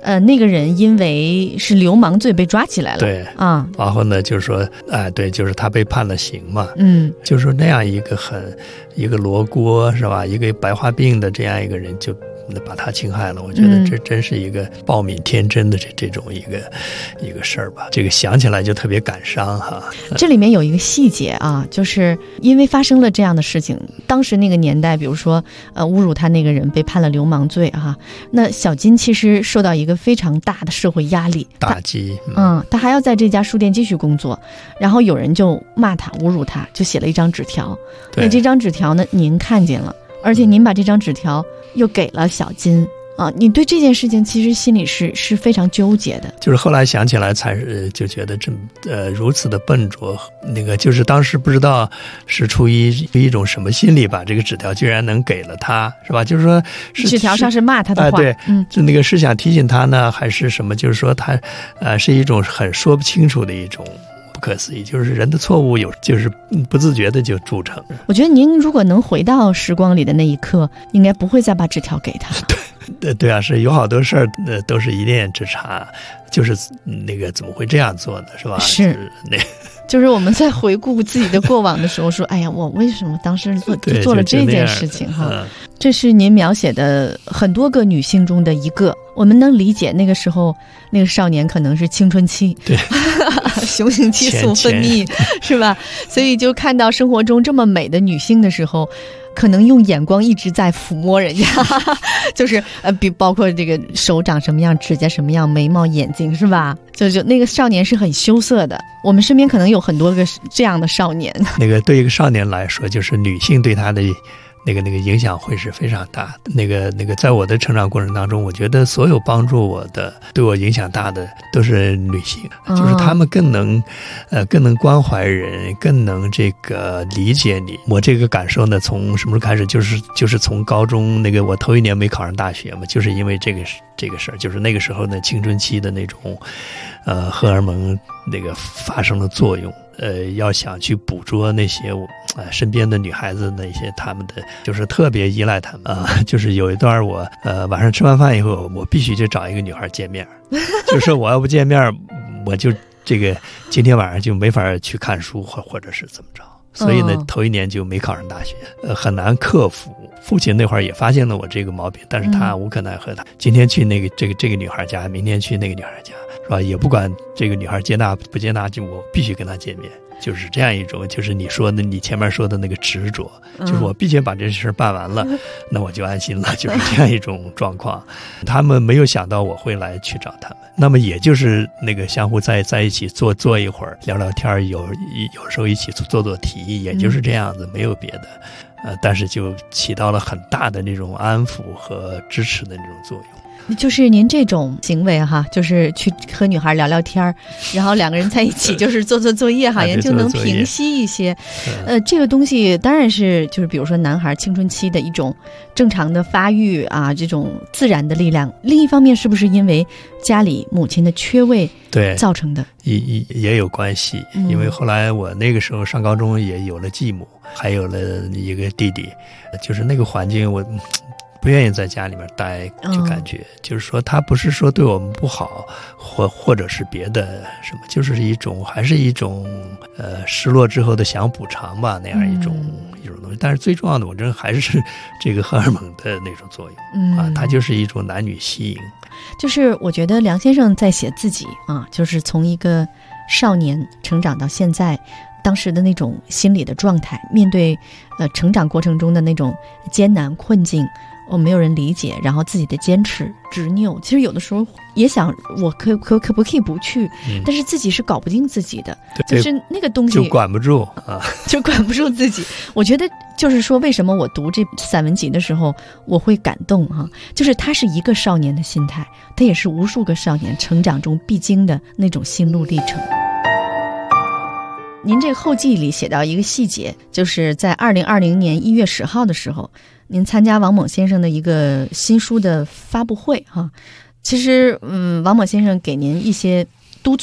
那个人因为是流氓罪被抓起来了， 对啊， 然后呢，就是说，对，就是他被判了刑嘛，就是说那样一个罗锅是吧，一个白化病的这样一个人就把他侵害了，我觉得这真是一个暴泯天真的这种一个事儿吧。这个想起来就特别感伤哈。 这里面有一个细节啊，就是因为发生了这样的事情，当时那个年代，比如说侮辱他那个人被判了流氓罪啊，那小金其实受到一个非常大的社会压力打击， 他还要在这家书店继续工作，然后有人就骂他侮辱他，就写了一张纸条。那这张纸条呢，您看见了，而且您把这张纸条又给了小金啊，你对这件事情其实心里是非常纠结的。 就是后来想起来才是就觉得如此的笨拙，那个就是当时不知道是出于一种什么心理吧，这个纸条居然能给了他，是吧？就是说纸条上是骂他的话， 对，就那个是想提醒他呢，还是什么？就是说他是一种很说不清楚的一种。不可思议，就是人的错误就是不自觉的就铸成。 我觉得您如果能回到时光里的那一刻，应该不会再把纸条给他。 对啊，是有好多事儿都是一念之差，就是那个怎么会这样做呢？是吧？ 是那。就是我们在回顾自己的过往的时候说，哎呀，我为什么当时做了这件事情哈？这是您描写的很多个女性中的一个，我们能理解那个时候那个少年可能是青春期， 对， 雄性激素分泌是吧？所以就看到生活中这么美的女性的时候，可能用眼光一直在抚摸人家，就是包括这个手长什么样，指甲什么样，眉毛眼睛是吧？就那个少年是很羞涩的。我们身边可能有很多个这样的少年。 那个对一个少年来说，就是女性对他的那个影响会是非常大的。那个在我的成长过程当中，我觉得所有帮助我的、对我影响大的都是女性，就是她们更能关怀人，更能这个理解你。我这个感受呢，从什么时候开始？就是从高中那个我头一年没考上大学嘛，就是因为这个事儿，就是那个时候呢，青春期的那种荷尔蒙那个发生了作用。要想去捕捉那些身边的女孩子那些她们的，就是特别依赖她们就是有一段我晚上吃完饭以后，我必须就找一个女孩见面，就是我要不见面，我就这个今天晚上就没法去看书或者是怎么着。所以呢，头一年就没考上大学，很难克服。父亲那会儿也发现了我这个毛病，但是他无可奈何，他今天去这个女孩家，明天去那个女孩家，是吧？也不管这个女孩接纳不接纳，就我必须跟她见面。就是这样一种，就是你前面说的那个执着，就是我必须把这事办完了，那我就安心了，就是这样一种状况。他们没有想到我会来去找他们，那么也就是那个相互在一起坐一会儿，聊聊天，有时候一起做题，也就是这样子，没有别的。但是就起到了很大的那种安抚和支持的那种作用。 就是您这种行为哈，就是去和女孩聊聊天，然后两个人在一起就是做作业，好像就能平息一些。这个东西当然是就是比如说男孩青春期的一种正常的发育啊，这种自然的力量。另一方面，是不是因为家里母亲的缺位造成的？ 也有关系，因为后来我那个时候上高中也有了继母，还有了一个弟弟，就是那个环境我不愿意在家里面待，就感觉就是说他不是说对我们不好，或者是别的什么，就是还是一种失落之后的想补偿吧，那样一种东西。但是最重要的，我觉得还是这个荷尔蒙的那种作用它就是一种男女吸引。 就是我觉得梁先生在写自己就是从一个少年成长到现在。当时的那种心理的状态，面对成长过程中的那种艰难困境，没有人理解，然后自己的坚持执拗，其实有的时候也想我可不可以不去，但是自己是搞不定自己的，就是那个东西就管不住就管不住自己。我觉得就是说，为什么我读这散文集的时候我会感动就是它是一个少年的心态，它也是无数个少年成长中必经的那种心路历程。您这后记里写到一个细节，就是在2020年1月10号的时候，您参加王蒙先生的一个新书的发布会其实王蒙先生给您一些督促，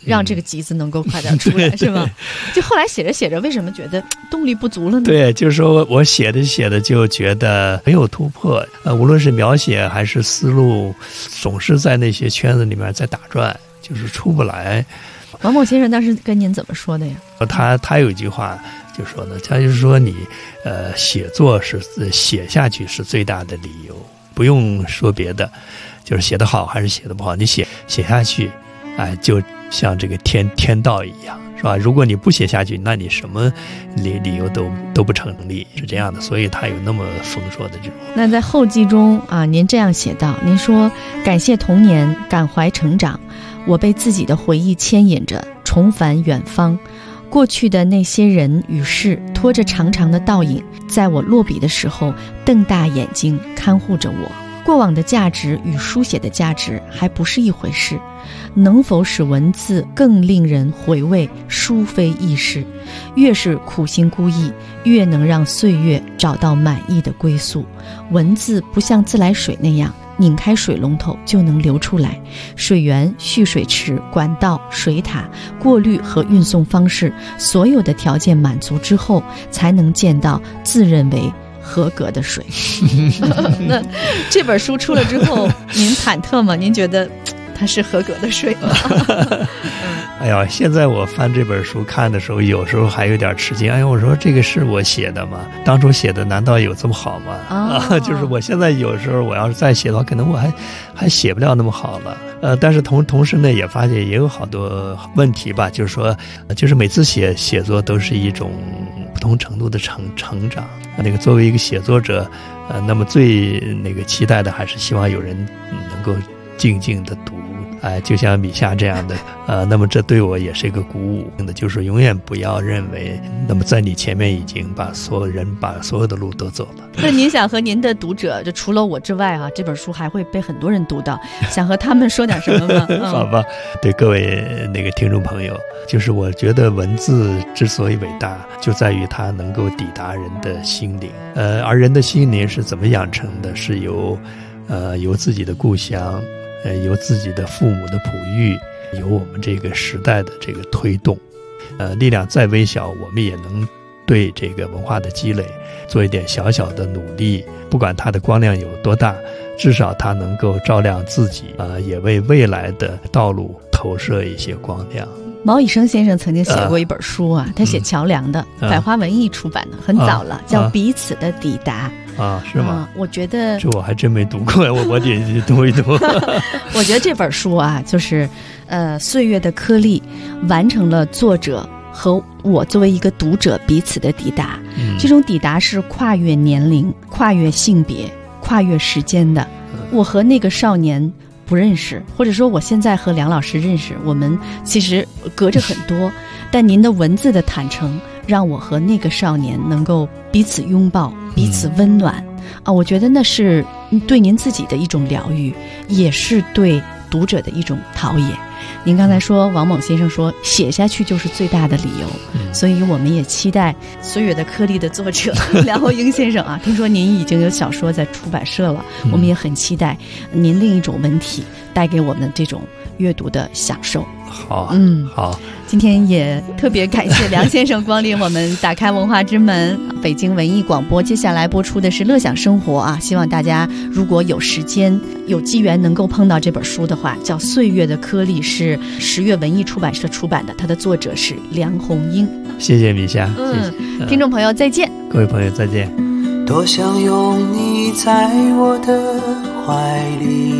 让这个集子能够快点出来，是吗？就后来写着写着，为什么觉得动力不足了呢？ 对，就是说我写的就觉得没有突破，无论是描写还是思路，总是在那些圈子里面在打转，就是出不来。 王某先生当时跟您怎么说的呀？ 他有一句话就说呢，他就是说你写作是写下去是最大的理由，不用说别的，就是写得好还是写得不好，你写下去，就像这个天道一样，是吧？如果你不写下去，那你什么理由都不成立，是这样的。所以他有那么丰硕的这种。 那在后记中啊，您这样写道，您说感谢童年，感怀成长，我被自己的回忆牵引着重返远方，过去的那些人与事拖着长长的倒影，在我落笔的时候瞪大眼睛看护着我。过往的价值与书写的价值还不是一回事，能否使文字更令人回味，殊非易事。越是苦心孤诣，越能让岁月找到满意的归宿。文字不像自来水那样拧开水龙头就能流出来，水源、蓄水池、管道、水塔、过滤和运送方式，所有的条件满足之后，才能见到自认为合格的水。那这本书出了之后，您忐忑吗？您觉得它是合格的水吗？ 哎呀，现在我翻这本书看的时候，有时候还有点吃惊。哎呀，我说这个是我写的吗？当初写的难道有这么好吗？就是我现在有时候我要是再写的话，可能我还写不了那么好了。但是同时呢，也发现也有好多问题吧，就是说，就是每次写作都是一种不同程度的成长。那个作为一个写作者，那么最期待的还是希望有人能够静静的读。就像米夏这样的，那么这对我也是一个鼓舞的，就是永远不要认为，那么在你前面已经把所有的路都走了。 那您想和您的读者，就除了我之外这本书还会被很多人读到，想和他们说点什么吗？ 好吧，对各位听众朋友，就是我觉得文字之所以伟大，就在于它能够抵达人的心灵，而人的心灵是怎么养成的？是由自己的故乡。由自己的父母的哺育，由我们这个时代的这个推动，力量再微小，我们也能对这个文化的积累做一点小小的努力，不管它的光亮有多大，至少它能够照亮自己，也为未来的道路投射一些光亮。 毛以升先生曾经写过一本书他写桥梁的，百花文艺出版的，很早了，叫《彼此的抵达》。 是吗？ 我觉得这我还真没读过，我得读一读。 我觉得这本书就是岁月的颗粒完成了作者和我作为一个读者彼此的抵达。这种抵达是跨越年龄、跨越性别、跨越时间的。我和那个少年不认识，或者说我现在和梁老师认识，我们其实隔着很多，但您的文字的坦诚让我和那个少年能够彼此拥抱，彼此温暖我觉得那是对您自己的一种疗愈，也是对读者的一种陶冶。您刚才说王猛先生说写下去就是最大的理由，所以我们也期待《岁月的颗粒》的作者梁红英先生听说您已经有小说在出版社了，我们也很期待您另一种文体带给我们这种阅读的享受。 好，好， 今天也特别感谢梁先生光临我们打开文化之门北京文艺广播。接下来播出的是乐享生活希望大家如果有时间有机缘能够碰到这本书的话，叫《岁月的颗粒》，是10月文艺出版社出版的，它的作者是梁红英。 谢谢米夏， 谢谢听众朋友再见。 各位朋友再见。 多想拥你在我的怀里，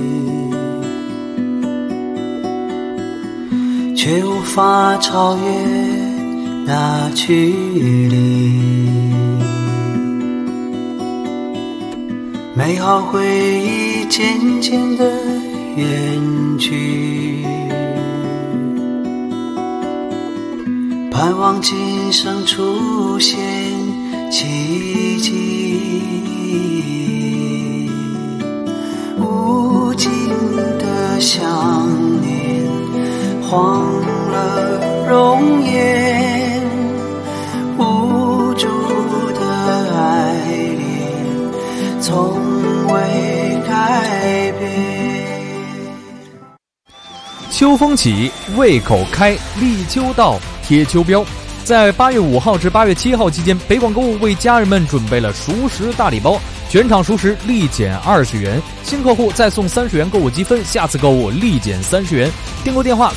却无法超越那距离，美好回忆渐渐地远去，盼望今生出现奇迹，无尽的想念荒了容颜，无助的爱恋从未改变。 秋风起，胃口开，立秋到，贴秋膘。在8月5号至8月7号期间，北广购物为家人们准备了熟食大礼包，全场熟食立减20元，新客户再送30元购物积分，下次购物立减30元。订购电话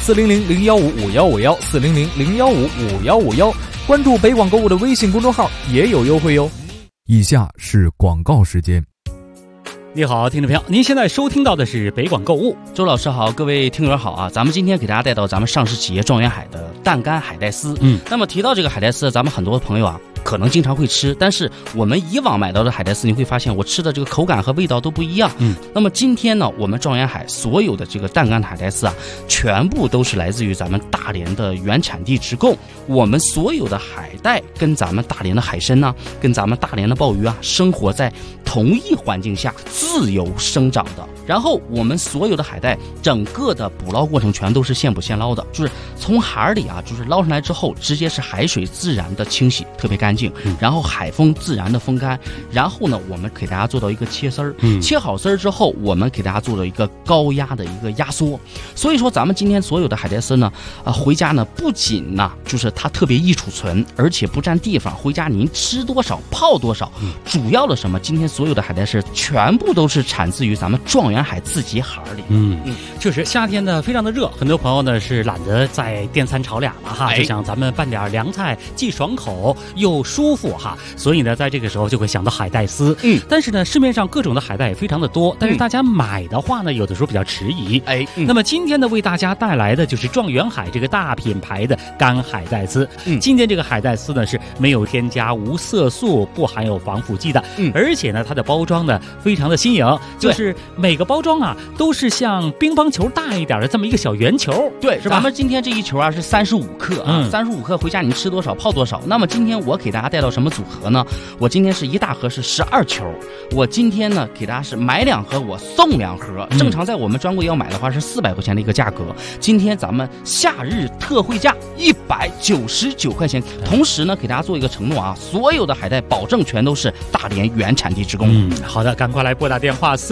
400-015-5151，400-015-5151，关注北广购物的微信公众号也有优惠哟。以下是广告时间。 你好，听众朋友，您现在收听到的是北广购物。 周老师好，各位听友好啊！咱们今天给大家带到咱们上市企业状元海的蛋干海带丝。那么提到这个海带丝，咱们很多朋友啊可能经常会吃，但是我们以往买到的海带丝，你会发现我吃的这个口感和味道都不一样。那么今天呢，我们状元海所有的这个蛋干海带丝啊，全部都是来自于咱们大连的原产地直供。我们所有的海带跟咱们大连的海参呢，跟咱们大连的鲍鱼啊，生活在同一环境下自由生长的。然后我们所有的海带，整个的捕捞过程全都是现捕现捞的，就是从海里啊，就是捞上来之后，直接是海水自然的清洗，特别干净，然后海风自然的风干，然后呢，我们给大家做到一个切丝儿，切好丝儿之后，我们给大家做到一个高压的一个压缩。所以说，咱们今天所有的海带丝呢，回家呢，不仅呢，就是它特别易储存，而且不占地方，回家您吃多少泡多少。主要的什么？今天所有的海带丝全部都是产自于咱们状元海自己海里。 确实夏天呢非常的热，很多朋友呢是懒得在电餐炒俩了哈，就想咱们拌点凉菜，既爽口又舒服哈，所以呢在这个时候就会想到海带丝。但是呢市面上各种的海带也非常的多，但是大家买的话呢有的时候比较迟疑。那么今天呢为大家带来的就是状元海这个大品牌的干海带丝。今天这个海带丝呢是没有添加无色素，不含有防腐剂的，而且呢它的包装呢非常的新颖，就是每个包装啊都是像乒乓球大一点的这么一个小圆球。 对， 是吧？ 咱们今天这一球啊是35克啊，35克回家你吃多少泡多少。那么今天我给大家带到什么组合呢？我今天是一大盒是12球，我今天呢给大家是买2盒我送2盒，正常在我们专柜要买的话是400块钱的一个价格，今天咱们夏日特惠价199块钱。同时呢给大家做一个承诺啊，所有的海带保证全都是大连原产地直供。 好的，赶快来拨打电话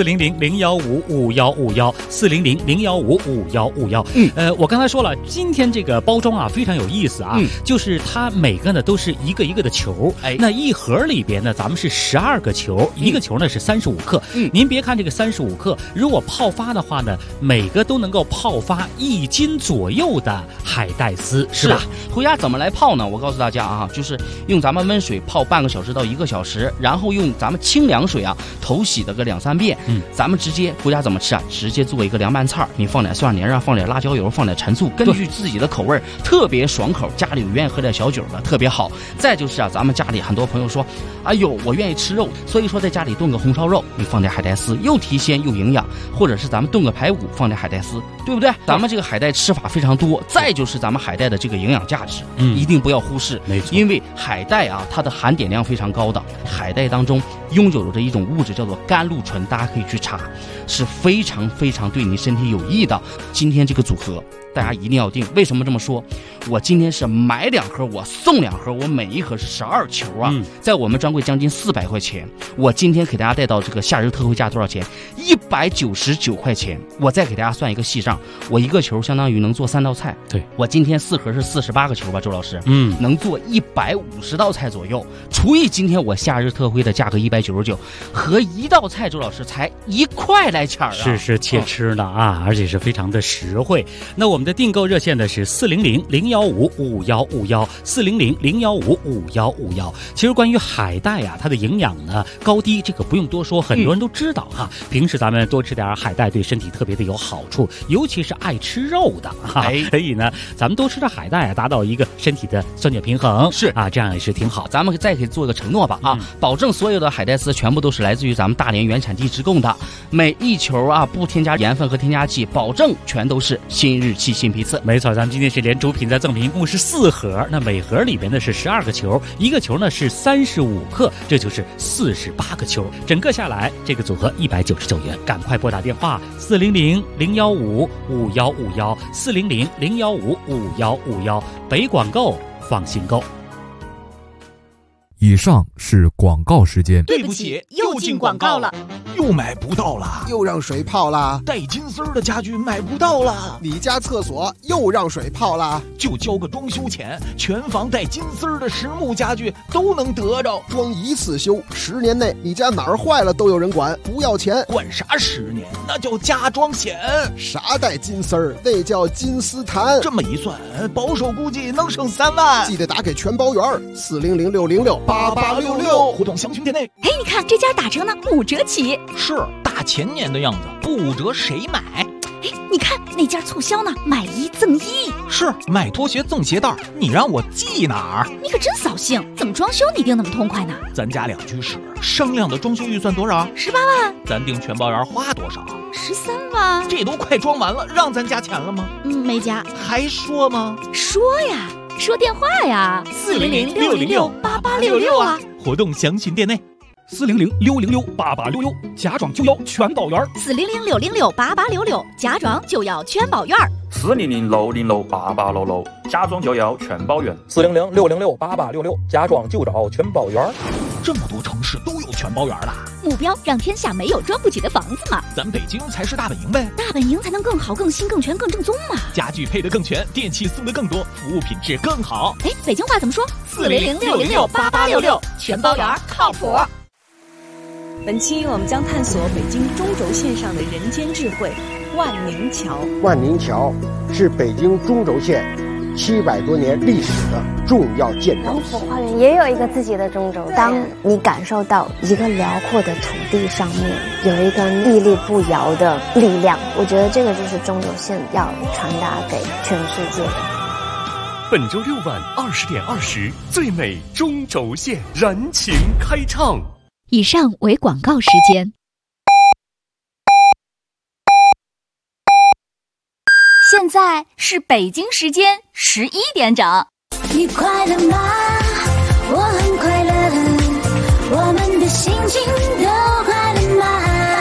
400-015-5151，400-015-5151。我刚才说了，今天这个包装啊非常有意思啊，就是它每个呢都是一个一个的球，那一盒里边呢咱们是12个球，一个球呢是35克。您别看这个35克，如果泡发的话呢，每个都能够泡发1斤左右的海带丝，是吧？ 回家怎么来泡呢？我告诉大家啊，就是用咱们温水泡半个小时到1个小时，然后用咱们清凉水啊头洗的个2、3遍。咱们直接回家怎么吃啊？直接做一个凉拌菜，你放点蒜泥啊，放点辣椒油，放点陈醋，根据自己的口味，特别爽口。家里有愿意喝点小酒的，特别好。再就是啊，咱们家里很多朋友说，哎呦，我愿意吃肉，所以说在家里炖个红烧肉，你放点海带丝，又提鲜又营养。或者是咱们炖个排骨，放点海带丝，对不对？咱们这个海带吃法非常多。再就是咱们海带的这个营养价值，一定不要忽视。 没错， 因为海带啊，它的含碘量非常高的，海带当中拥有着一种物质叫做甘露醇，大家可以去查，是非常非常对你身体有益的。今天这个组合大家一定要定。为什么这么说？我今天是买2盒我送2盒，我每一盒是12球啊，在我们专柜将近400块钱。我今天给大家带到这个夏日特惠价多少钱？199块钱。我再给大家算一个细账，我一个球相当于能做3道菜。 对， 我今天4盒是48个球吧，周老师，能做150道菜左右。除以今天我夏日特惠的价格199，和1道菜周老师才1块来钱啊！ 是切吃的啊，而且是非常的实惠。那我们的订购热线呢是400-015-5151，400-015-5151。其实关于海带啊，它的营养呢高低这个不用多说，很多人都知道哈。平时咱们多吃点海带对身体特别的有好处，尤其是爱吃肉的哈。所以呢，咱们多吃点海带啊，达到一个身体的酸碱平衡，是啊，这样也是挺好。 咱们再可以做一个承诺吧啊，保证所有的海带丝全部都是来自于咱们大连原产地直供的，每一球啊不添加盐分和添加剂，保证全都是新日期新批次。 没错，咱们今天是连主品再赠品，一共是4盒，那每盒里边呢是12个球，一个球呢是35克，这就是48个球，整个下来这个组合199元。赶快拨打电话400-015-5151，400-015-5151，北广购放心购。 以上是广告时间。 对不起，又进广告了。 又买不到了， 又让水泡啦。 带金丝儿的家具买不到了， 你家厕所又让水泡啦。 就交个装修钱，全房带金丝儿的实木家具都能得着。 装一次修，10年内你家哪儿坏了都有人管，不要钱。 管啥10年？那叫家装险。 啥带金丝儿？那叫金丝檀。 这么一算，保守估计能省3万。 记得打给全包圆，400-606-8866， 互动详询店内。 哎，你看这家打折呢，5折起。 是大前年的样子，不5折谁买？ 哎，你看那家促销呢，买1赠1。 是买拖鞋赠鞋带，你让我记哪儿？ 你可真扫兴，怎么装修你定那么痛快呢？ 咱家2居室，商量的装修预算多少 ？18万。 咱定全包圆花多少 ？13万。 这都快装完了，让咱加钱了吗？ 没加。 还说吗？ 说呀，说电话呀，400-606-8866啊。 活动详询店内。 400-606-8866，家装就要全包圆。 400-606-8866，家装就要全包圆。 400-606-8866，家装就要全包圆。 400-606-8866，家装就找全包圆。 这么多城市都有全包圆了， 目标让天下没有装不起的房子嘛。 咱北京才是大本营呗， 大本营才能更好、更新、更全、更正宗嘛。 家具配得更全，电器送得更多，服务品质更好。 哎，北京话怎么说？400-606-8866，全包圆靠谱。 本期我们将探索北京中轴线上的人间智慧——万宁桥。 万宁桥是北京中轴线700多年历史的重要建筑。 王府花园也有一个自己的中轴线。当你感受到一个辽阔的土地上面有一根屹立不摇的力量，我觉得这个就是中轴线要传达给全世界的。 本周6晚20点20，最美中轴线燃情开唱。 以上为广告时间。 现在是北京时间11点整。 你快乐吗？我很快乐，我们的心情都快乐吗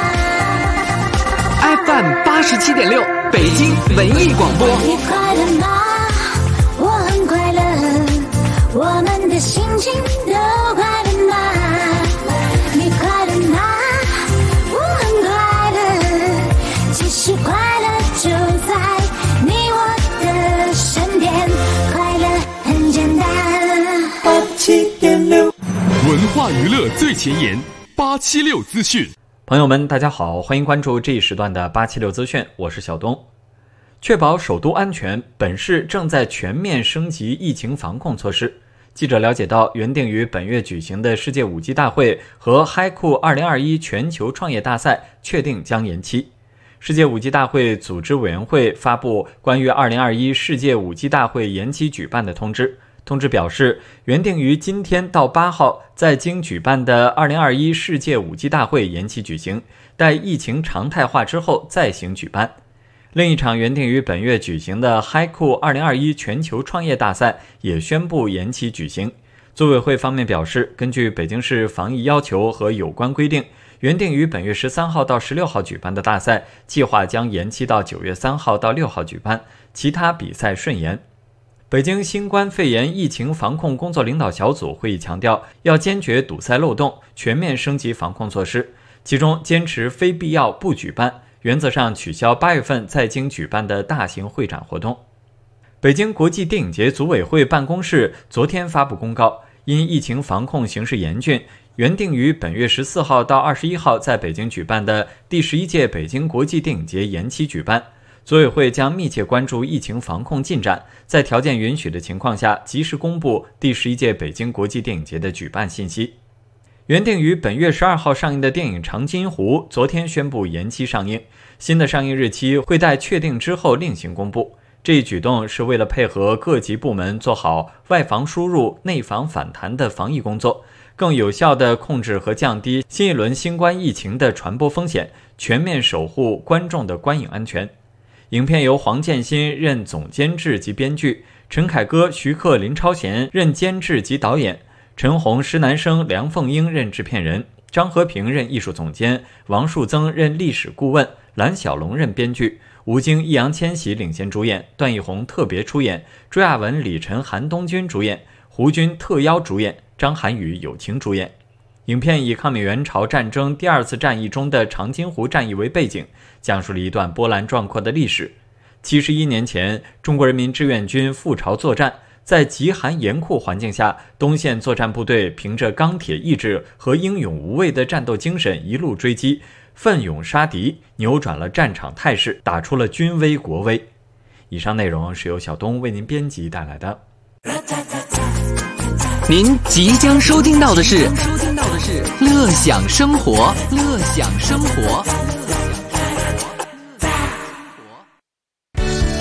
？FM 87.6，北京文艺广播。 你快乐吗？我很快乐，我们的心情都快乐吗？你快乐吗？我很快乐，其实快乐就在你我的身边，快乐很简单。87.6， 文化娱乐最前沿，876资讯。 朋友们，大家好，欢迎关注这一时段的876资讯，我是小东。确保首都安全，本市正在全面升级疫情防控措施。记者了解到，原定于本月举行的世界5G大会和 HiCool 2021全球创业大赛确定将延期。世界5G大会组织委员会发布关于2021世界5G大会延期举办的通知。通知表示，原定于今天到8号在京举办的2021世界5G大会延期举行，待疫情常态化之后再行举办。另一场原定于本月举行的 HiCool 2021全球创业大赛也宣布延期举行。组委会方面表示，根据北京市防疫要求和有关规定，原定于本月13号到16号举办的大赛计划将延期到9月3号到6号举办，其他比赛顺延。北京新冠肺炎疫情防控工作领导小组会议强调，要坚决堵塞漏洞，全面升级防控措施，其中坚持非必要不举办，原则上取消8月份在京举办的大型会展活动。北京国际电影节组委会办公室昨天发布公告，因疫情防控形势严峻，原定于本月14号到21号在北京举办的第11届北京国际电影节延期举办。组委会将密切关注疫情防控进展，在条件允许的情况下，及时公布第11届北京国际电影节的举办信息。原定于本月12号上映的电影《长津湖》昨天宣布延期上映，新的上映日期会待确定之后另行公布。这一举动是为了配合各级部门做好外防输入、内防反弹的防疫工作，更有效地控制和降低新一轮新冠疫情的传播风险，全面守护观众的观影安全。影片由黄建新任总监制及编剧，陈凯歌、徐克、林超贤任监制及导演，陈红、施南生、梁凤英任制片人，张和平任艺术总监，王树增任历史顾问，蓝小龙任编剧，吴京、易烊千玺领衔主演，段奕宏特别出演，朱亚文、李晨、韩东君主演，胡军特邀主演，张涵予友情主演。 影片以抗美援朝战争第2次战役中的长津湖战役为背景，讲述了一段波澜壮阔的历史。71年前，中国人民志愿军赴朝作战，在极寒严酷环境下，东线作战部队凭着钢铁意志和英勇无畏的战斗精神一路追击，奋勇杀敌，扭转了战场态势，打出了军威国威。以上内容是由小东为您编辑带来的。 您即将收听到的是乐享生活，乐享生活。